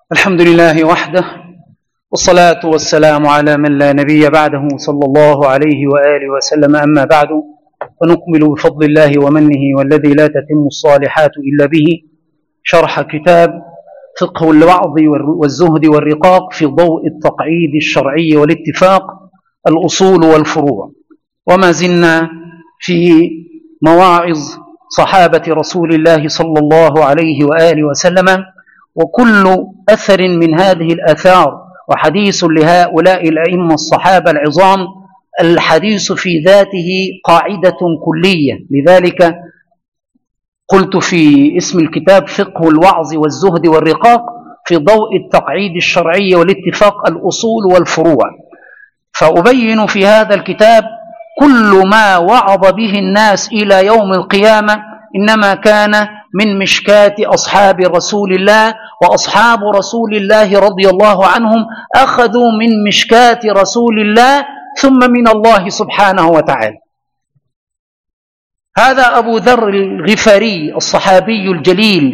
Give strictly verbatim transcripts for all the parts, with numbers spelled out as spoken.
الحمد لله وحده، والصلاة والسلام على من لا نبي بعده صلى الله عليه وآله وسلم. أما بعد، فنكمل بفضل الله ومنه والذي لا تتم الصالحات إلا به شرح كتاب فقه الوعظ والزهد والرقاق في ضوء التقعيد الشرعي والاتفاق، الأصول والفروع. وما زلنا في مواعظ صحابة رسول الله صلى الله عليه وآله وسلم، وكل أثر من هذه الآثار وحديث لهؤلاء الأئمة الصحابة العظام الحديث في ذاته قاعدة كلية. لذلك قلت في اسم الكتاب فقه الوعظ والزهد والرقاق في ضوء التقعيد الشرعي والاتفاق، الأصول والفروع. فأبين في هذا الكتاب كل ما وعظ به الناس إلى يوم القيامة إنما كان من مشكاة أصحاب رسول الله، وأصحاب رسول الله رضي الله عنهم أخذوا من مشكاة رسول الله ثم من الله سبحانه وتعالى. هذا أبو ذر الغفاري الصحابي الجليل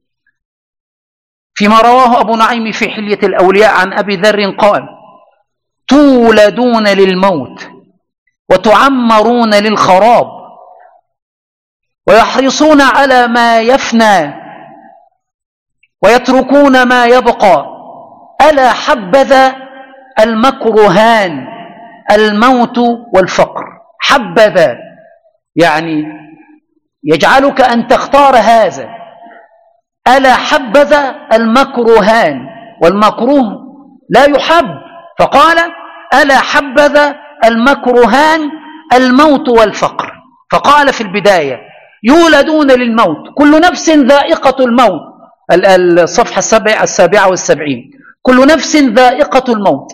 فيما رواه أبو نعيم في حلية الأولياء عن أبي ذر قال: تولدون للموت وتعمرون للخراب ويحرصون على ما يفنى ويتركون ما يبقى، ألا حبذا المكروهان الموت والفقر. حبذا يعني يجعلك أن تختار هذا. ألا حبذا المكروهان، والمكروه لا يحب، فقال ألا حبذا المكروهان الموت والفقر. فقال في البداية: يولدون للموت، كل نفس ذائقة الموت، الصفحة السابعة السابعة والسبعين، كل نفس ذائقة الموت،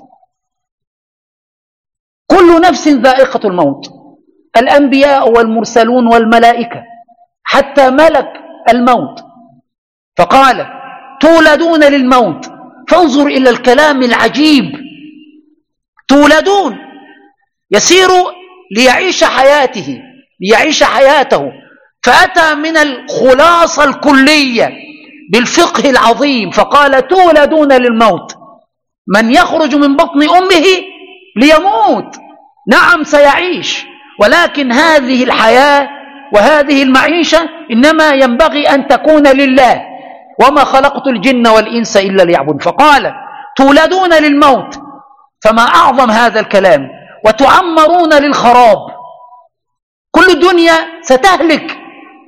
كل نفس ذائقة الموت، الأنبياء والمرسلون والملائكة، حتى ملك الموت. فقال: تولدون للموت. فانظر إلى الكلام العجيب، تولدون، يسير ليعيش حياته ليعيش حياته فأتى من الخلاصة الكلية بالفقه العظيم فقال: تولدون للموت. من يخرج من بطن أمه ليموت، نعم سيعيش، ولكن هذه الحياة وهذه المعيشة إنما ينبغي أن تكون لله، وما خلقت الجن والإنس إلا ليعبدون. فقال: تولدون للموت، فما أعظم هذا الكلام. وتعمرون للخراب، كل الدنيا ستهلك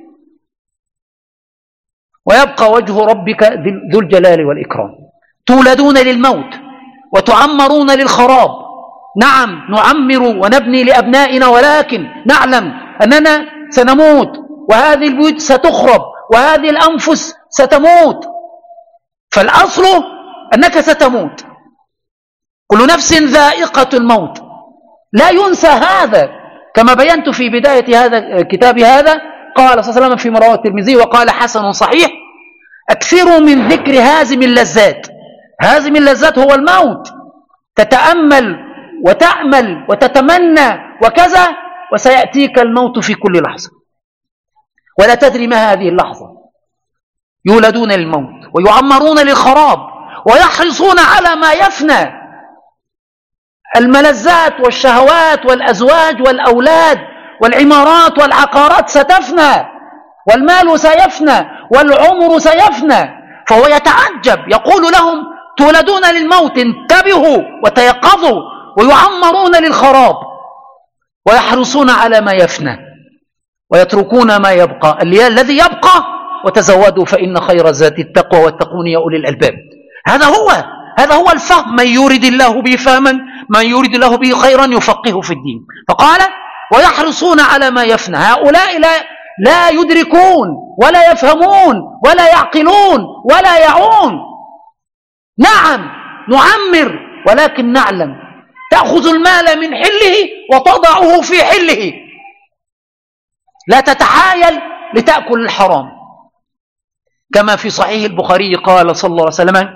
ويبقى وجه ربك ذو الجلال والإكرام. تولدون للموت وتعمرون للخراب. نعم نعمر ونبني لأبنائنا، ولكن نعلم أننا سنموت، وهذه البيوت ستخرب، وهذه الأنفس ستموت. فالأصل أنك ستموت، كل نفس ذائقة الموت، لا ينسى هذا. كما بينت في بداية هذا الكتاب هذا، قال صلى الله عليه وسلم في رواه الترمذي وقال حسن صحيح: أكثروا من ذكر هازم اللذات. هازم اللذات هو الموت، تتأمل وتأمل وتتمنى وكذا، وسيأتيك الموت في كل لحظة ولا تدري ما هذه اللحظة. يولدون للموت ويعمرون للخراب ويحرصون على ما يفنى، الملذات والشهوات والأزواج والأولاد والعمارات والعقارات ستفنى، والمال سيفنى، والعمر سيفنى. فهو يتعجب، يقول لهم: تولدون للموت، انتبهوا وتيقظوا، ويعمرون للخراب ويحرصون على ما يفنى ويتركون ما يبقى. الذي يبقى: وتزودوا فإن خير الزاد التقوى واتقون يا أولي الألباب. هذا هو هذا هو الفهم. من يريد الله به فهما، من يريد الله به خيرا يفقهه في الدين. فقال: ويحرصون على ما يفنى. هؤلاء لا, لا يدركون ولا يفهمون ولا يعقلون ولا يعون. نعم نعمر، ولكن نعلم تأخذ المال من حله وتضعه في حله، لا تتحايل لتأكل الحرام. كما في صحيح البخاري قال صلى الله عليه وسلم: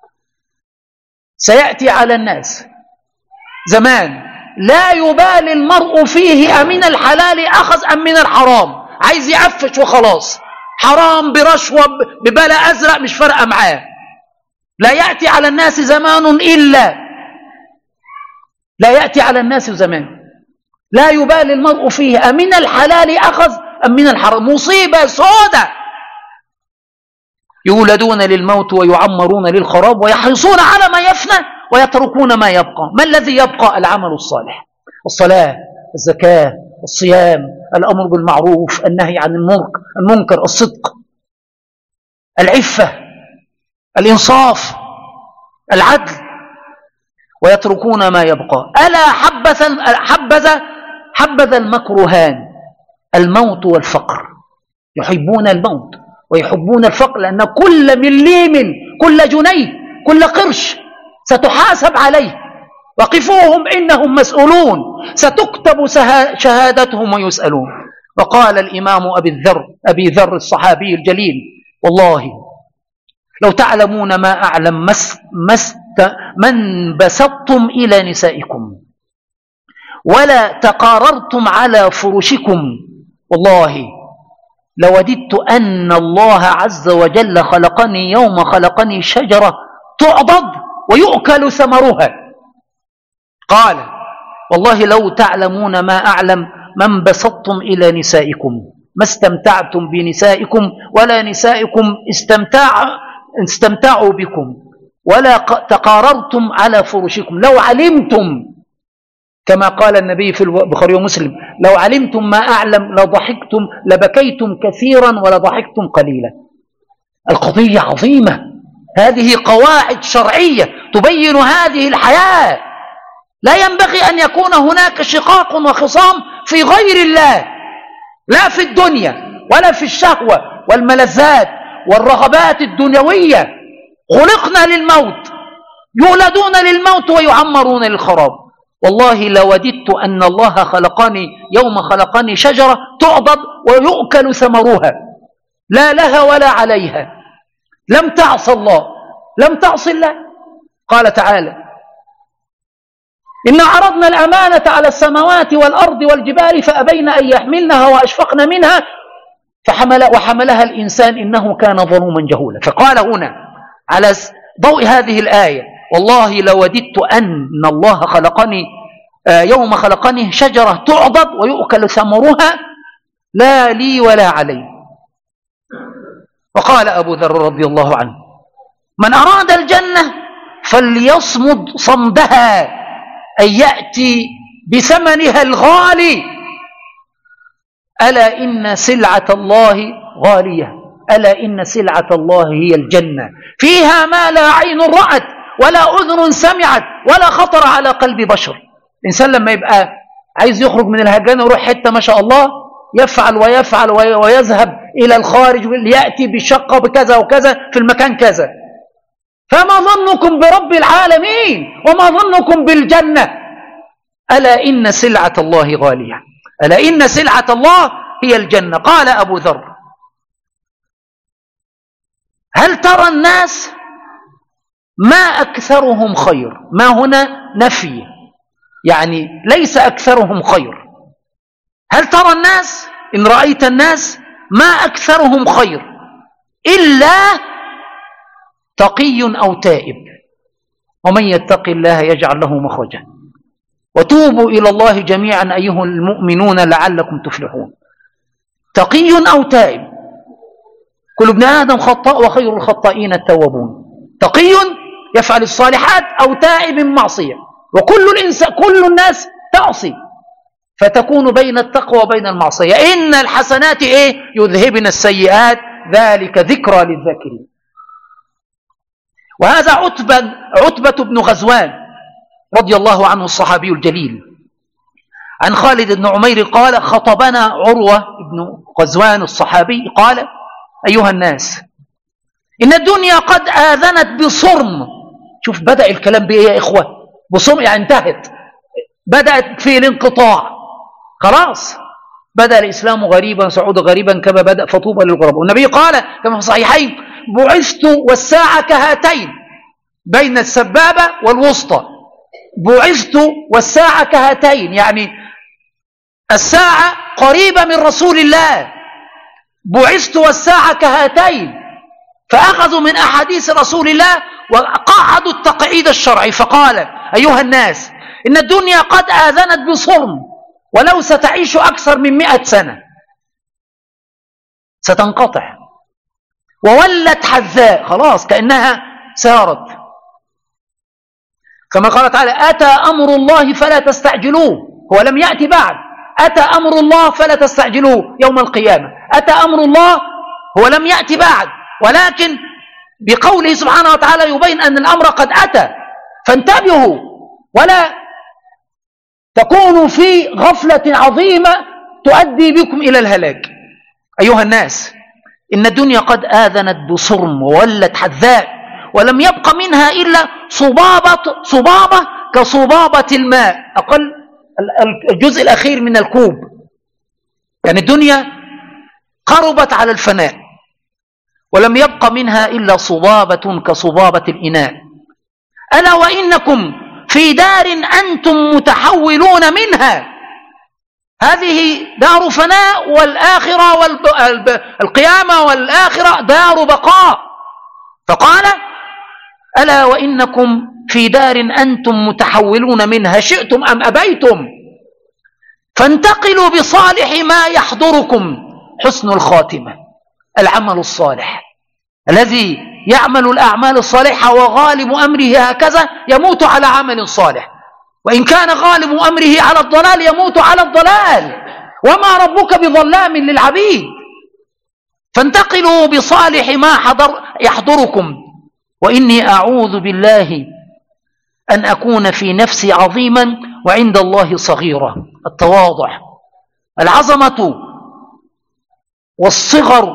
سيأتي على الناس زمان لا يبالي المرء فيه أمن الحلال أخذ أم من الحرام. عايز يعفش وخلاص، حرام برشوة ببلا أزرق مش فارقة معاه، لا يأتي على الناس زمان إلا لا يأتي على الناس زمان لا يبالي المرء فيه أمن الحلال أخذ أم من الحرام. مصيبة سودة. يولدون للموت ويعمرون للخراب ويحرصون على ما يفنى ويتركون ما يبقى. ما الذي يبقى؟ العمل الصالح، الصلاة، الزكاة، الصيام، الأمر بالمعروف، النهي عن المنكر، الصدق، العفة، الإنصاف، العدل، ويتركون ما يبقى. ألا حبذا حبذا حبذا المكروهان، الموت والفقر. يحبون الموت ويحبون الفقر، لأن كل مليم، كل جنيه، كل قرش ستحاسب عليه. وقفوهم إنهم مسؤولون، ستكتب شهادتهم ويسألون. وقال الإمام أبي الذر أبي ذر الصحابي الجليل: والله لو تعلمون ما أعلم مست من بسطتم إلى نسائكم ولا تقاررتم على فرشكم، والله لوددت أن الله عز وجل خلقني يوم خلقني شجرة تعضد ويؤكل ثمرها. قال: والله لو تعلمون ما أعلم من بسطتم إلى نسائكم ما استمتعتم بنسائكم ولا نسائكم استمتع استمتعوا بكم ولا تقاررتم على فرشكم. لو علمتم، كما قال النبي في البخاري ومسلم: لو علمتم ما أعلم لضحكتم لبكيتم كثيرا ولضحكتم قليلا. القضية عظيمة. هذه قواعد شرعية تبين هذه الحياة. لا ينبغي أن يكون هناك شقاق وخصام في غير الله، لا في الدنيا ولا في الشهوة والملذات والرغبات الدنيوية. خلقنا للموت، يولدون للموت ويعمرون للخراب. والله لوددت أن الله خلقني يوم خلقني شجرة تعضد ويؤكل ثمرها، لا لها ولا عليها، لم تعص الله، لم تعص الله. قال تعالى: إنا عرضنا الأمانة على السماوات والأرض والجبال فأبين أن يحملنها وأشفقن منها فحمل وحملها الإنسان إنه كان ظلوما جهولا. فقال هنا على ضوء هذه الآية: والله لوددت أن الله خلقني يوم خلقني شجرة تعضد ويؤكل ثمرها، لا لي ولا علي. وقال أبو ذر رضي الله عنه: من أراد الجنة فليصمد صمدها، أن يأتي بثمنها الغالي. ألا إن سلعة الله غالية، ألا إن سلعة الله هي الجنة، فيها ما لا عين رأت ولا أذن سمعت ولا خطر على قلب بشر. الإنسان لما يبقى عايز يخرج من الهجانة ويروح حتة ما شاء الله يفعل ويفعل ويذهب إلى الخارج ليأتي بشقة بكذا وكذا في المكان كذا. فما ظنكم برب العالمين وما ظنكم بالجنة؟ ألا إن سلعة الله غالية، ألا إن سلعة الله هي الجنة. قال أبو ذر: هل ترى الناس ما أكثرهم خير؟ ما هنا نفي، يعني ليس أكثرهم خير. هل ترى الناس، إن رأيت الناس، ما أكثرهم خير إلا تقي أو تائب، ومن يتق الله يجعل له مخرجا وتوبوا إلى الله جميعا أيها المؤمنون لعلكم تفلحون. تقي أو تائب، كل ابن آدم خطاء وخير الخطائين التوابون. تقي يفعل الصالحات أو تائب معصية، وكل الإنسان كل الناس تعصي، فتكون بين التقوى وبين المعصية. إن الحسنات إيه؟ يذهبن السيئات، ذلك ذكرى للذاكرين. وهذا عتبة, عتبة بن غزوان رضي الله عنه الصحابي الجليل عن خالد بن عمير قال: خطبنا عروة بن غزوان الصحابي قال: أيها الناس، إن الدنيا قد آذنت بصرم. شوف بدأ الكلام بإيه يا إخوة؟ بصرم، يعني انتهت، بدأت في الانقطاع، خلاص بدأ الإسلام غريبا سعود غريبا كما بدأ فطوبى للغرباء. والنبي قال كما في الصحيحين: بعثت والساعة كهاتين، بين السبابة والوسطى. بعثت والساعة كهاتين، يعني الساعة قريبة من رسول الله. بعثت والساعة كهاتين، فأخذوا من أحاديث رسول الله وقعدوا التقعيد الشرعي، فقال: أيها الناس، إن الدنيا قد آذنت بصرم، ولو ستعيش أكثر من مئة سنة ستنقطع، وولت حذاء، خلاص كأنها سارت، كما قال تعالى: أتى أمر الله فلا تستعجلوه، هو لم يأتي بعد، أتى أمر الله فلا تستعجلوه يوم القيامة، أتى أمر الله هو لم يأتي بعد، ولكن بقوله سبحانه وتعالى يبين أن الأمر قد أتى، فانتبهوا ولا تكونوا في غفلة عظيمة تؤدي بكم إلى الهلاك. أيها الناس، إن الدنيا قد آذنت بصرم وولت حذاء، ولم يبق منها إلا صبابة صبابة كصبابة الماء، أقل الجزء الأخير من الكوب، يعني الدنيا قربت على الفناء، ولم يبق منها إلا صبابة كصبابة الإناء. ألا وإنكم في دار أنتم متحولون منها، هذه دار فناء، والآخرة والقيامة والآخرة دار بقاء. فقال: ألا وإنكم في دار أنتم متحولون منها شئتم أم أبيتم، فانتقلوا بصالح ما يحضركم حسن الخاتمة، العمل الصالح. الذي يعمل الأعمال الصالحة وغالب أمره هكذا يموت على عمل صالح، وإن كان غالب أمره على الضلال يموت على الضلال، وما ربك بظلام للعبيد. فانتقلوا بصالح ما حضر يحضركم، وإني أعوذ بالله أن أكون في نفسي عظيما وعند الله صغيرا. التواضع، العظمة والصغر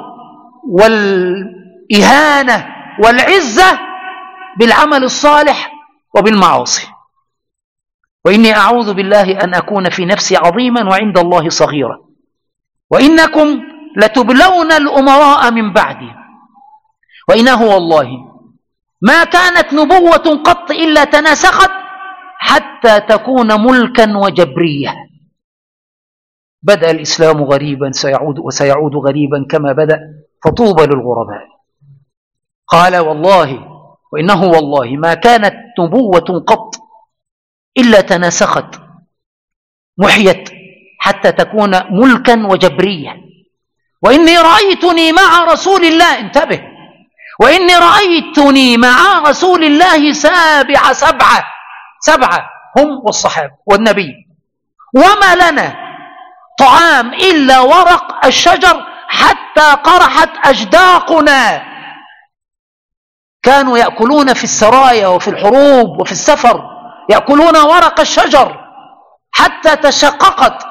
والإهانة والعزة بالعمل الصالح وبالمعاصي. وإني أعوذ بالله أن أكون في نفسي عظيما وعند الله صغيرا، وإنكم لتبلون الأمراء من بعدي، وإنه والله ما كانت نبوة قط إلا تناسخت حتى تكون ملكا وجبرية. بدأ الإسلام غريبا سيعود وسيعود غريبا كما بدأ، فطوبى للغرباء. قال: والله وإنه والله ما كانت نبوة قط إلا تناسخت محيت حتى تكون ملكا وجبرية. وإني رأيتني مع رسول الله، انتبه، وإني رأيتني مع رسول الله سابع سبعة سبعة هم والصحابة والنبي، وما لنا طعام إلا ورق الشجر حتى قرحت أجداقنا. كانوا يأكلون في السرايا وفي الحروب وفي السفر، يأكلون ورق الشجر حتى تشققت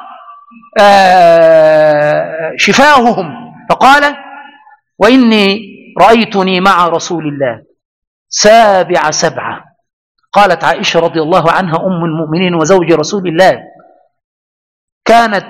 شفاههم. فقال: وإني رأيتني مع رسول الله سابع سبعة. قالت عائشة رضي الله عنها أم المؤمنين وزوج رسول الله: كانت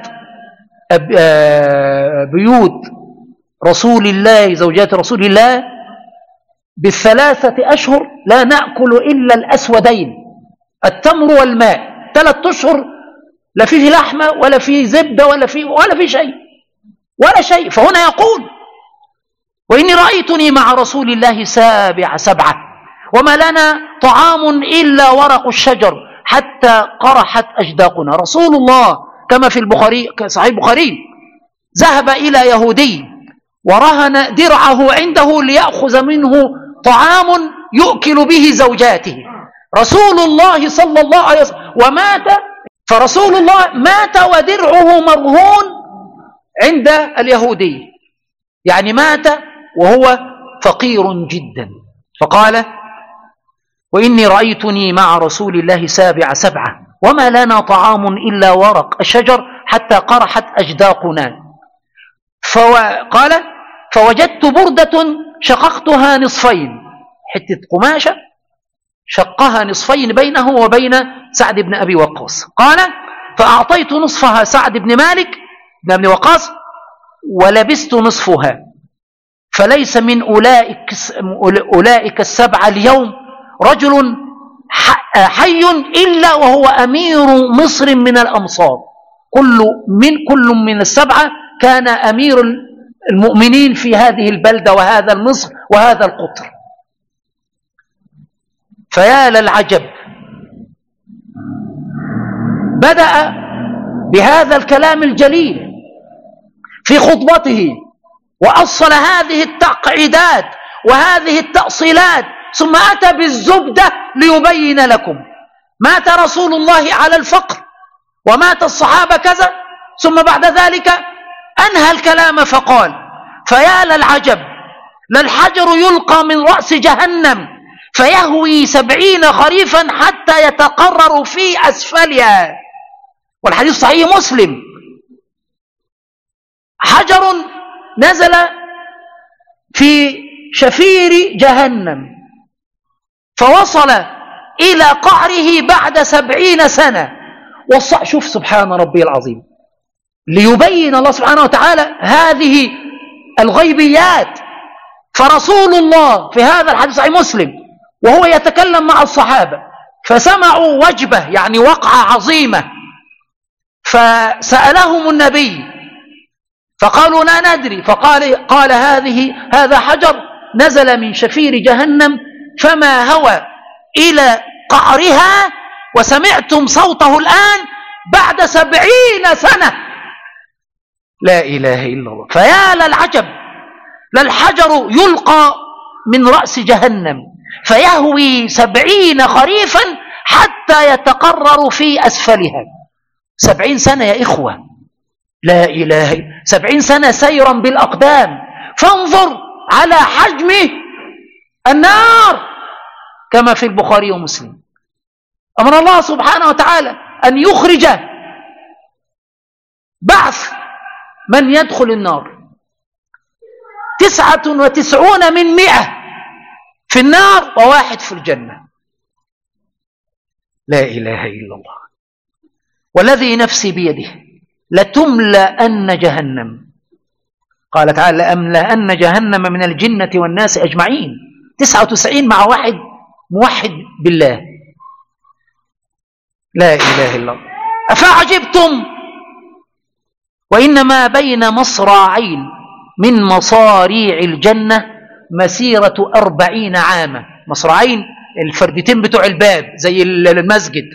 بيوت رسول الله زوجات رسول الله بالثلاثة أشهر لا نأكل إلا الأسودين، التمر والماء، ثلاثة أشهر لا فيه لحمة ولا فيه زبدة ولا فيه ولا فيه شيء ولا شيء. فهنا يقول: وإني رأيتني مع رسول الله سابع سبعة، وما لنا طعام إلا ورق الشجر حتى قرحت أجداقنا. رسول الله كما في البخاري صحيح البخاري ذهب إلى يهودي ورهن درعه عنده ليأخذ منه طعام يؤكل به زوجاته. رسول الله صلى الله عليه وسلم ومات، فرسول الله مات ودرعه مرهون عند اليهودي، يعني مات وهو فقير جدا. فقال: وإني رأيتني مع رسول الله سابع سبعة، وما لنا طعام إلا ورق الشجر حتى قرحت أجداقنا. فقال: فوجدت بردة شققتها نصفين، حتة قماشة شقها نصفين بينه وبين سعد بن أبي وقاص. قال: فأعطيت نصفها سعد بن مالك بن أبي وقاص ولبست نصفها، فليس من أولئك, أولئك السبعة اليوم رجل حي إلا وهو أمير مصر من الأمصار. كل من كل من السبعة كان أمير المؤمنين في هذه البلدة وهذا المصر وهذا القطر. فيا للعجب، بدأ بهذا الكلام الجليل في خطبته وأصل هذه التقعيدات وهذه التأصيلات، ثم أتى بالزبدة ليبين لكم. مات رسول الله على الفقر ومات الصحابة كذا، ثم بعد ذلك أنهى الكلام فقال: فيا للعجب، للحجر يلقى من رأس جهنم فيهوي سبعين خريفا حتى يتقرر في أسفلها. والحديث صحيح مسلم. حجر نزل في شفير جهنم فوصل إلى قعره بعد سبعين سنة. شوف سبحان ربي العظيم، ليبين الله سبحانه وتعالى هذه الغيبيات. فرسول الله في هذا الحديث صحيح مسلم وهو يتكلم مع الصحابة فسمعوا وجبة، يعني وقعة عظيمة، فسألهم النبي فقالوا لا ندري، فقال قال هذه هذا حجر نزل من شفير جهنم فما هوى إلى قعرها وسمعتم صوته الآن بعد سبعين سنة. لا إله إلا الله. فيا للعجب، للحجر يلقى من رأس جهنم فيهوي سبعين خريفا حتى يتقرر في أسفلها. سبعين سنة يا إخوة، لا إله إلا سبعين سنة سيرا بالأقدام. فانظر على حجم النار كما في البخاري ومسلم. أمر الله سبحانه وتعالى أن يخرج بعث من يدخل النار، تسعة وتسعون من مئة في النار وواحد في الجنة. لا إله إلا الله. والذي نفسي بيده لتملأن جهنم، قال تعالى لأملأن جهنم من الجنة والناس أجمعين. تسعة وتسعين مع واحد موحد بالله. لا إله إلا الله. أفعجبتم وإنما بين مصراعين من مصاريع الجنة مسيرة أربعين عاما. مصراعين الفردتين بتوع الباب زي المسجد،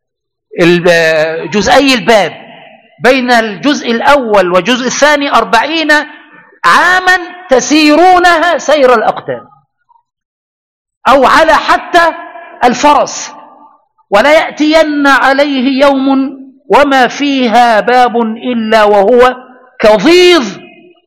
جزئي الباب، بين الجزء الأول والجزء الثاني أربعين عاما تسيرونها سير الأقدام أو على حتى الفرس. ولا يأتين عليه يوم وما فيها باب إلا وهو كظيظ.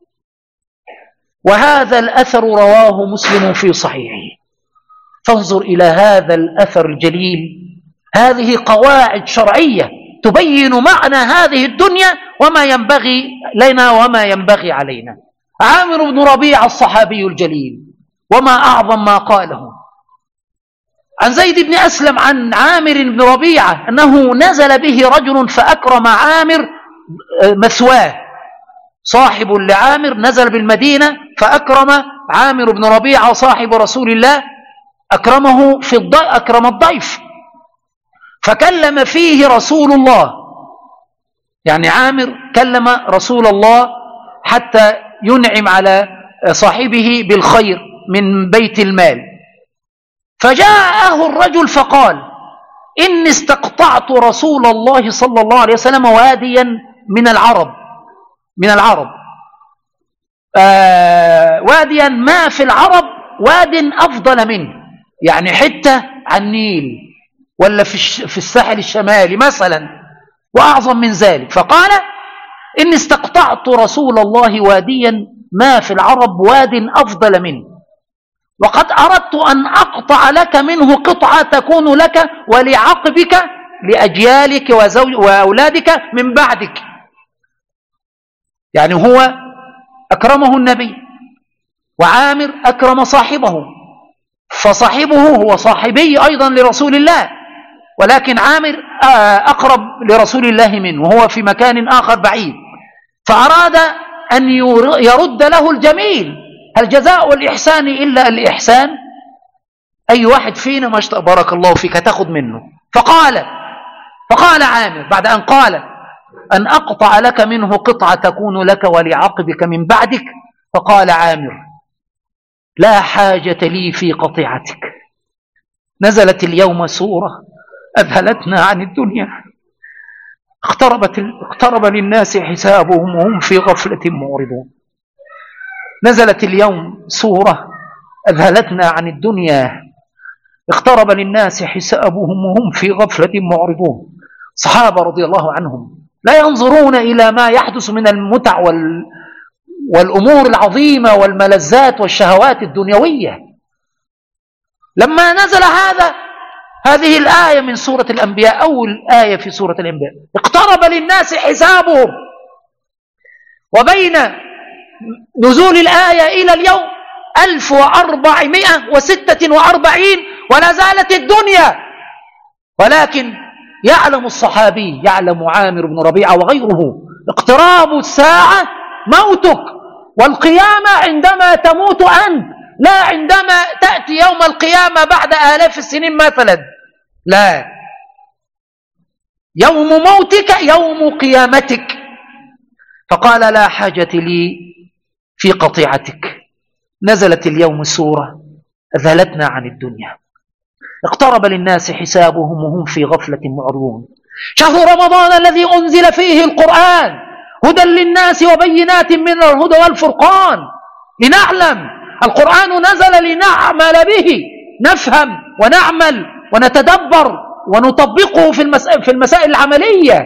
وهذا الأثر رواه مسلم في صحيحه. فانظر إلى هذا الأثر الجليل. هذه قواعد شرعية تبين معنى هذه الدنيا وما ينبغي لنا وما ينبغي علينا. عامر بن ربيعة الصحابي الجليل، وما أعظم ما قاله عن زيد بن أسلم عن عامر بن ربيعة أنه نزل به رجل فأكرم عامر مثواه. صاحب لعامر نزل بالمدينة فأكرم عامر بن ربيعة صاحب رسول الله، أكرمه في الضيف، أكرم الضيف، فكلم فيه رسول الله. يعني عامر كلم رسول الله حتى ينعم على صاحبه بالخير من بيت المال. فجاءه الرجل فقال إني استقطعت رسول الله صلى الله عليه وسلم واديا من العرب من العرب آه واديا ما في العرب واد أفضل منه، يعني حتة عن النيل ولا في, في الساحل الشمالي مثلا وأعظم من ذلك. فقال إني استقطعت رسول الله واديا ما في العرب واد أفضل منه، وقد أردت أن أقطع لك منه قطعة تكون لك ولعقبك لأجيالك وزوج وأولادك من بعدك. يعني هو أكرمه النبي وعامر أكرم صاحبه، فصاحبه هو صاحبي أيضا لرسول الله، ولكن عامر أقرب لرسول الله منه وهو في مكان آخر بعيد. فأراد أن يرد له الجميل. هل جزاء الإحسان إلا الإحسان؟ أي واحد فينا ما اشتاق بارك الله فيك تاخذ منه. فقال فقال عامر بعد أن قال أن أقطع لك منه قطعة تكون لك ولعقبك من بعدك، فقال عامر: لا حاجة لي في قطيعتك. نزلت اليوم سورة أذهلتنا عن الدنيا، اقتربت اقترب للناس حسابهم وهم في غفلة معرضون. نزلت اليوم سورة أذهلتنا عن الدنيا، اقترب للناس حسابهم وهم في غفلة معرضون. صحابة رضي الله عنهم لا ينظرون إلى ما يحدث من المتع وال... والأمور العظيمة والملذات والشهوات الدنيوية. لما نزل هذا هذه الآية من سورة الأنبياء، أول آية في سورة الأنبياء، اقترب للناس حسابهم، وبين نزول الآية إلى اليوم ألف وأربعمائة وستة وأربعين ولا زالت الدنيا. ولكن يعلم الصحابي، يعلم عامر بن ربيعة وغيره، اقتراب الساعة موتك، والقيامة عندما تموت أنت، لا عندما تأتي يوم القيامة بعد آلاف السنين مثلا، لا، يوم موتك يوم قيامتك. فقال: لا حاجة لي في قطيعتك. نزلت اليوم سورة أذهلتنا عن الدنيا، اقترب للناس حسابهم وهم في غفلة معرضون. شهر رمضان الذي أنزل فيه القرآن هدى للناس وبينات من الهدى والفرقان، لنعلم. القرآن نزل لنعمل به، نفهم ونعمل ونتدبر ونطبقه في المسائل, في المسائل العملية.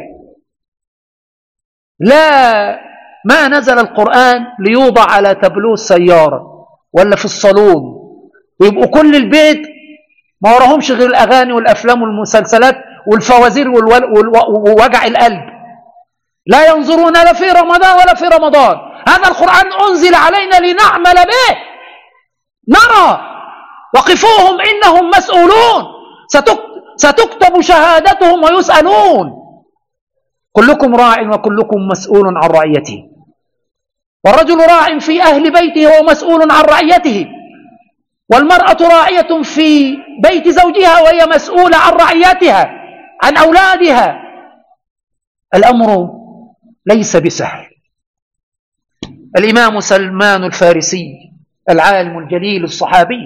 لا، ما نزل القرآن ليوضع على تابلو السيارة ولا في الصالون ويبقوا كل البيت ما وراهمش غير الأغاني والأفلام والمسلسلات والفوازير ووجع القلب. لا ينظرون لا في رمضان ولا في رمضان. هذا القرآن أنزل علينا لنعمل به، نرى. وقفوهم إنهم مسؤولون، ستكتب شهادتهم ويسألون. كلكم راع وكلكم مسؤول عن رعيته، والرجل راع في أهل بيته ومسؤول عن رعيته، والمرأة راعية في بيت زوجها وهي مسؤولة عن رعيتها، عن أولادها. الأمر ليس بسهل. الإمام سلمان الفارسي العالم الجليل الصحابي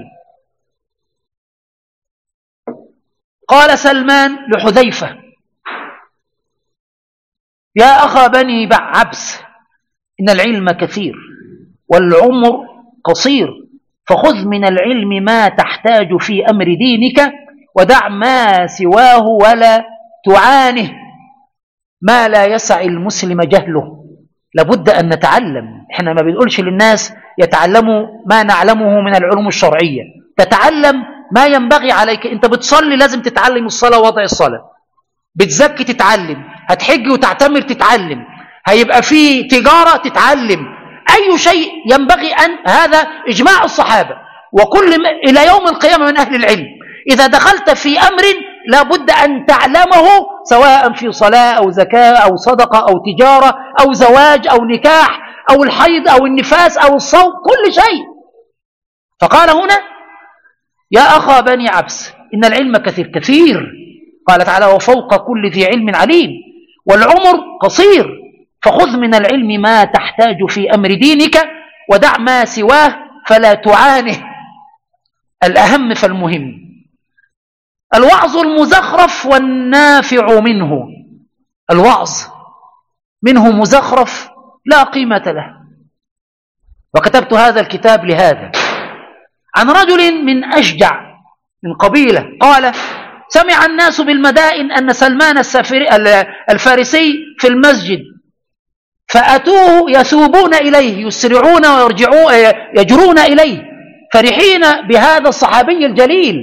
قال سلمان لحذيفة: يا أخا بني عبس، إن العلم كثير والعمر قصير، فخذ من العلم ما تحتاج في أمر دينك، ودع ما سواه ولا تعانه. ما لا يسع المسلم جهله. لابد أن نتعلم. احنا ما بنقولش للناس يتعلموا ما نعلمه من العلوم الشرعية، تتعلم ما ينبغي عليك. انت بتصلي لازم تتعلم الصلاة ووضع الصلاة، بتزكي تتعلم، هتحج وتعتمر تتعلم، هيبقى في تجارة تتعلم، أي شيء ينبغي أن. هذا إجماع الصحابة، وكل إلى يوم القيامة من أهل العلم. إذا دخلت في أمر لابد أن تعلمه، سواء في صلاة أو زكاة أو صدقة أو تجارة أو زواج أو نكاح أو الحيض أو النفاس أو الصوم، كل شيء. فقال هنا: يا أخا بني عبس، إن العلم كثير كثير، قال تعالى: وفوق كل ذي علم عليم، والعمر قصير، فخذ من العلم ما تحتاج في أمر دينك، ودع ما سواه فلا تعانه. الأهم فالمهم. الوعظ المزخرف والنافع منه. الوعظ منه مزخرف لا قيمة له. وكتبت هذا الكتاب لهذا، عن رجل من أشجع من قبيلة قال: سمع الناس بالمدائن أن سلمان الفارسي في المسجد، فأتوه يثوبون إليه، يسرعون ويرجعون يجرون إليه فرحين بهذا الصحابي الجليل،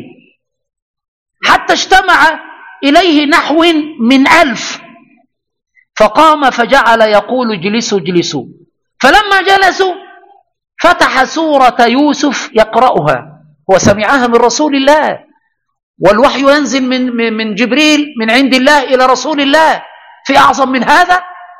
حتى اجتمع إليه نحو من ألف. فقام فجعل يقول: اجلسوا اجلسوا. فلما جلسوا فتح سورة يوسف يقرأها، وسمعها من رسول الله، والوحي ينزل من من جبريل من عند الله إلى رسول الله، في أعظم من هذا.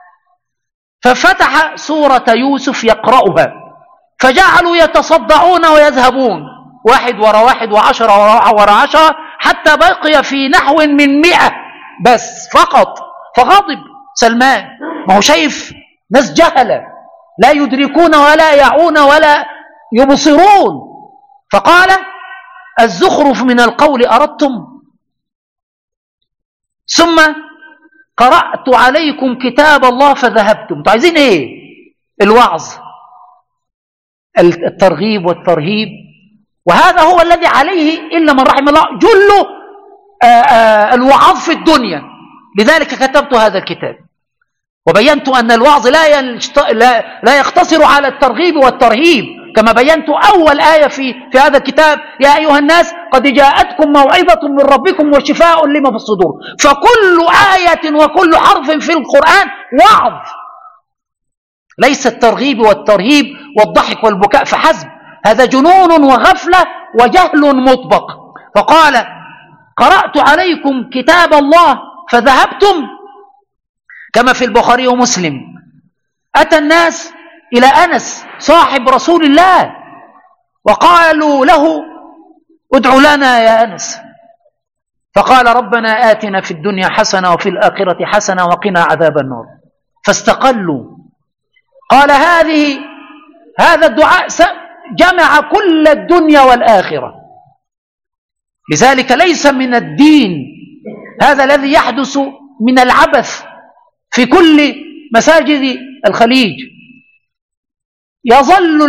ففتح سورة يوسف يقرأها، فجعلوا يتصدعون ويذهبون، واحد وراء واحد وعشرة وراء عشرة، حتى بقي في نحو من مئة بس فقط. فغضب سلمان، ما هو شايف ناس جهلة لا يدركون ولا يعون ولا يبصرون. فقال الزخرف من القول أردتم ثم قرأت عليكم كتاب الله فذهبتم. عايزين ايه؟ الوعظ، الترغيب والترهيب، وهذا هو الذي عليه إلا من رحم الله جل الوعظ في الدنيا. لذلك كتبت هذا الكتاب وبينت أن الوعظ لا لا يقتصر على الترغيب والترهيب، كما بينت أول آية في في هذا الكتاب: يا أيها الناس قد جاءتكم موعظة من ربكم وشفاء لما في الصدور. فكل آية وكل حرف في القرآن وعظ، ليس الترغيب والترهيب والضحك والبكاء فحسب، هذا جنون وغفلة وجهل مطبق. فقال قرأت عليكم كتاب الله فذهبتم، كما في البخاري ومسلم. أتى الناس إلى أنس صاحب رسول الله وقالوا له ادع لنا يا أنس، فقال ربنا آتنا في الدنيا حسنة وفي الآخرة حسنة وقنا عذاب النار، فاستقلوا. قال هذه هذا الدعاء جمع كل الدنيا والآخرة. لذلك ليس من الدين هذا الذي يحدث من العبث في كل مساجد الخليج. يظل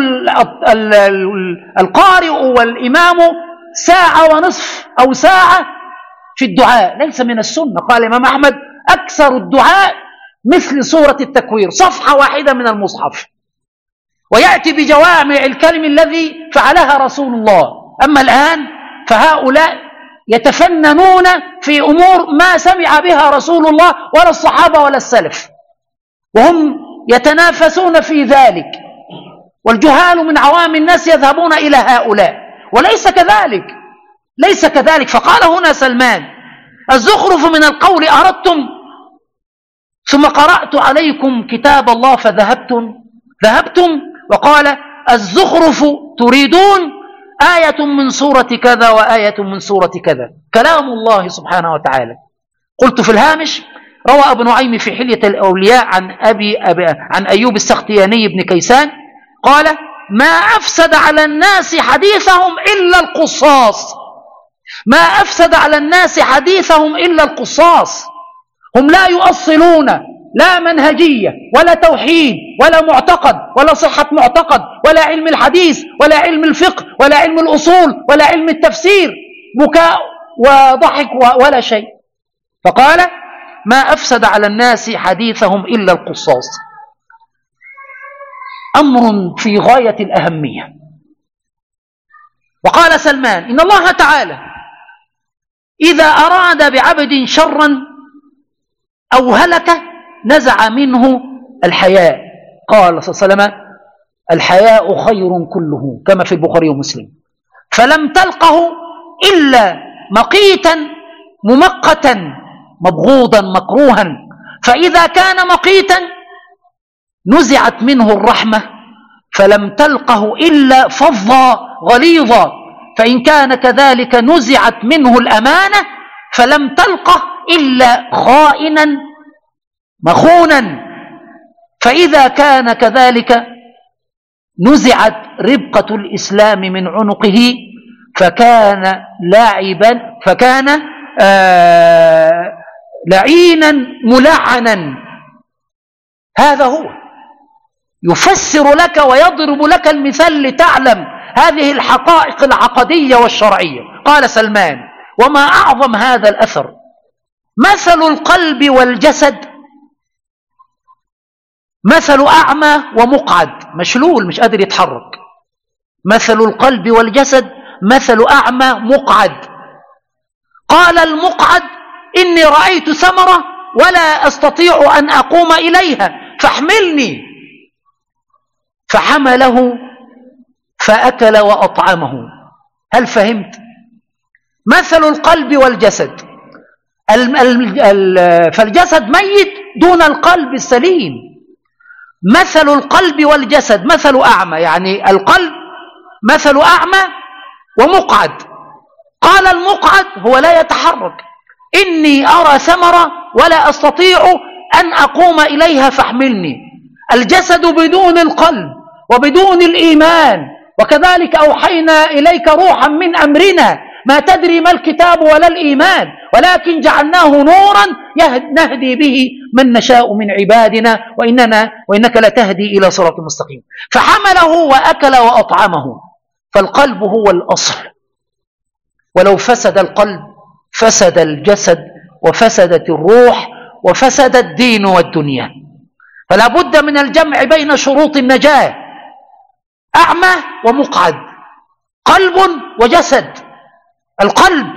القارئ والإمام ساعة ونصف أو ساعة في الدعاء، ليس من السنة. قال الإمام أحمد أكثر الدعاء مثل سورة التكوير، صفحة واحدة من المصحف، ويأتي بجوامع الكلم الذي فعلها رسول الله. أما الآن فهؤلاء يتفننون في أمور ما سمع بها رسول الله ولا الصحابة ولا السلف، وهم يتنافسون في ذلك، والجهال من عوام الناس يذهبون إلى هؤلاء، وليس كذلك، ليس كذلك. فقال هنا سلمان الزخرف من القول أردتم ثم قرأت عليكم كتاب الله فذهبتم ذهبتم وقال الزخرف تريدون آية من سورة كذا وآية من سورة كذا، كلام الله سبحانه وتعالى. قلت في الهامش: روى ابن نعيم في حلية الأولياء عن أبي, أبي عن أيوب السختياني بن كيسان قال: ما أفسد على الناس حديثهم إلا القصاص، ما أفسد على الناس حديثهم إلا القصاص. هم لا يؤصلون لا منهجية ولا توحيد ولا معتقد ولا صحة معتقد ولا علم الحديث ولا علم الفقه ولا علم الأصول ولا علم التفسير، بكاء وضحك ولا شيء. فقال: ما أفسد على الناس حديثهم إلا القصاص. أمر في غاية الأهمية. وقال سلمان: إن الله تعالى إذا أراد بعبد شرا أو هلك نزع منه الحياء. قال صلى الله عليه وسلم: الحياء خير كله، كما في البخاري ومسلم. فلم تلقه إلا مقيتا ممقتا مبغوضا مكروها، فإذا كان مقيتا نزعت منه الرحمة، فلم تلقه إلا فظا غليظا، فإن كان كذلك نزعت منه الأمانة، فلم تلقه إلا خائنا مخونا، فإذا كان كذلك نزعت ربقة الإسلام من عنقه، فكان لاعبا فكان آه لعينا ملعنا. هذا هو يفسر لك ويضرب لك المثال لتعلم هذه الحقائق العقدية والشرعية. قال سلمان: وما أعظم هذا الأثر، مثل القلب والجسد مثل أعمى ومقعد، مشلول مش قادر يتحرك. مثل القلب والجسد مثل أعمى مقعد. قال المقعد: إني رأيت ثمرة ولا أستطيع أن أقوم إليها فاحملني، فحمله فأكل وأطعمه. هل فهمت؟ مثل القلب والجسد، فالجسد ميت دون القلب السليم. مثل القلب والجسد مثل أعمى، يعني القلب مثل أعمى ومقعد. قال المقعد هو لا يتحرك: إني أرى ثمرة ولا أستطيع أن أقوم إليها فاحملني. الجسد بدون القلب وبدون الإيمان. وكذلك أوحينا إليك روحا من أمرنا ما تدري ما الكتاب ولا الإيمان ولكن جعلناه نورا نهدي به من نشاء من عبادنا وإننا وإنك لتهدي إلى صراط مستقيم. فحمله وأكل وأطعمه. فالقلب هو الأصل، ولو فسد القلب فسد الجسد وفسدت الروح وفسد الدين والدنيا. فلا بد من الجمع بين شروط النجاة: أعمى ومقعد، قلب وجسد. القلب: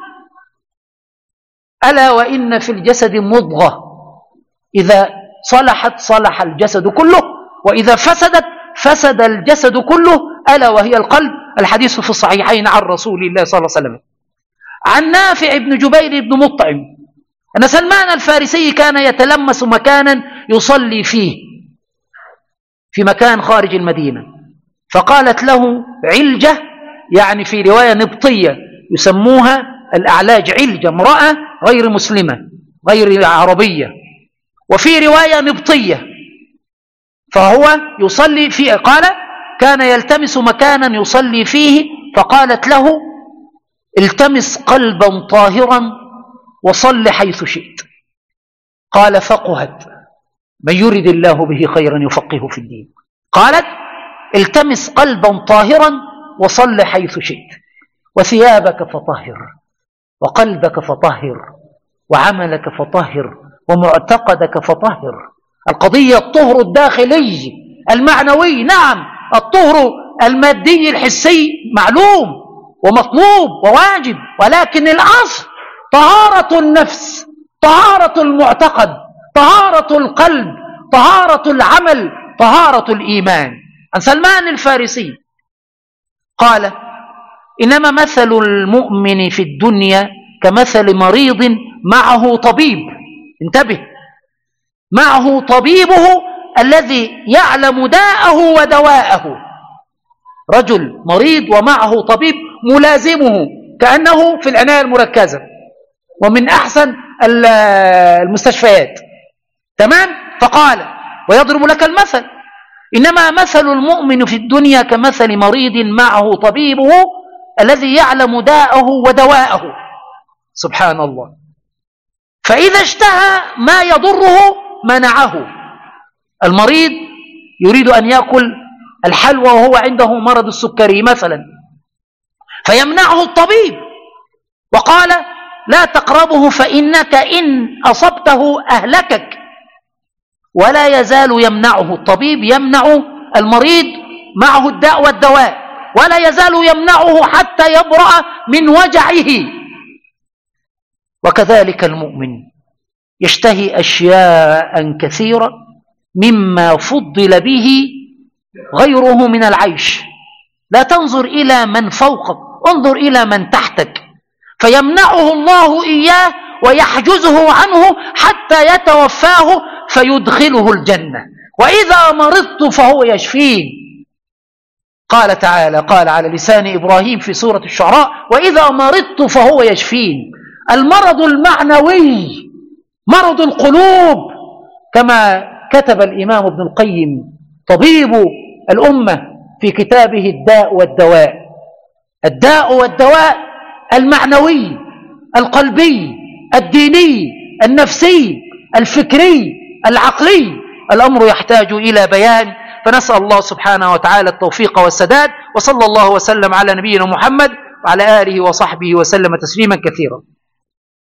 ألا وإن في الجسد مضغة إذا صلحت صلح الجسد كله وإذا فسدت فسد الجسد كله، ألا وهي القلب. الحديث في الصحيحين عن رسول الله صلى الله عليه وسلم. عن نافع بن جبير بن مطعم أن سلمان الفارسي كان يتلمس مكانا يصلي فيه في مكان خارج المدينة، فقالت له علجة، يعني في رواية نبطية يسموها الأعلاج علجة، امرأة غير مسلمة غير عربية، وفي رواية نبطية، فهو يصلي فيه. قال كان يلتمس مكانا يصلي فيه، فقالت له التمس قلبا طاهرا وصل حيث شئت. قال فقهت: من يرد الله به خيرا يفقهه في الدين. قالت التمس قلبا طاهرا وصل حيث شئت، وثيابك فطهر وقلبك فطهر وعملك فطهر ومعتقدك فطهر. القضية الطهر الداخلي المعنوي. نعم الطهر المادي الحسي معلوم ومطلوب وواجب، ولكن الأصل طهارة النفس، طهارة المعتقد، طهارة القلب، طهارة العمل، طهارة الإيمان. عن سلمان الفارسي قال: إنما مثل المؤمن في الدنيا كمثل مريض معه طبيب. انتبه، معه طبيبه الذي يعلم داءه ودواءه. رجل مريض ومعه طبيب ملازمه كأنه في العناية المركزة ومن أحسن المستشفيات. تمام؟ فقال ويضرب لك المثل: إنما مثل المؤمن في الدنيا كمثل مريض معه طبيبه الذي يعلم داءه ودواءه. سبحان الله. فإذا اشتهى ما يضره منعه. المريض يريد أن يأكل الحلوى وهو عنده مرض السكري مثلا، فيمنعه الطبيب وقال: لا تقربه فإنك إن أصبته أهلكك. ولا يزال يمنعه الطبيب، يمنع المريض معه الداء والدواء، ولا يزال يمنعه حتى يبرأ من وجعه. وكذلك المؤمن يشتهي أشياء كثيرة مما فضل به غيره من العيش. لا تنظر إلى من فوقك، انظر إلى من تحتك، فيمنعه الله إياه ويحجزه عنه حتى يتوفاه فيدخله الجنة. وإذا مرضت فهو يشفين. قال تعالى، قال على لسان إبراهيم في سورة الشعراء: وإذا مرضت فهو يشفين. المرض المعنوي مرض القلوب، كما كتب الإمام ابن القيم طبيب الأمة في كتابه الداء والدواء. الداء والدواء المعنوي القلبي الديني النفسي الفكري العقلي. الأمر يحتاج إلى بيان، فنسأل الله سبحانه وتعالى التوفيق والسداد. وصلى الله وسلم على نبينا محمد وعلى آله وصحبه وسلم تسليما كثيرا.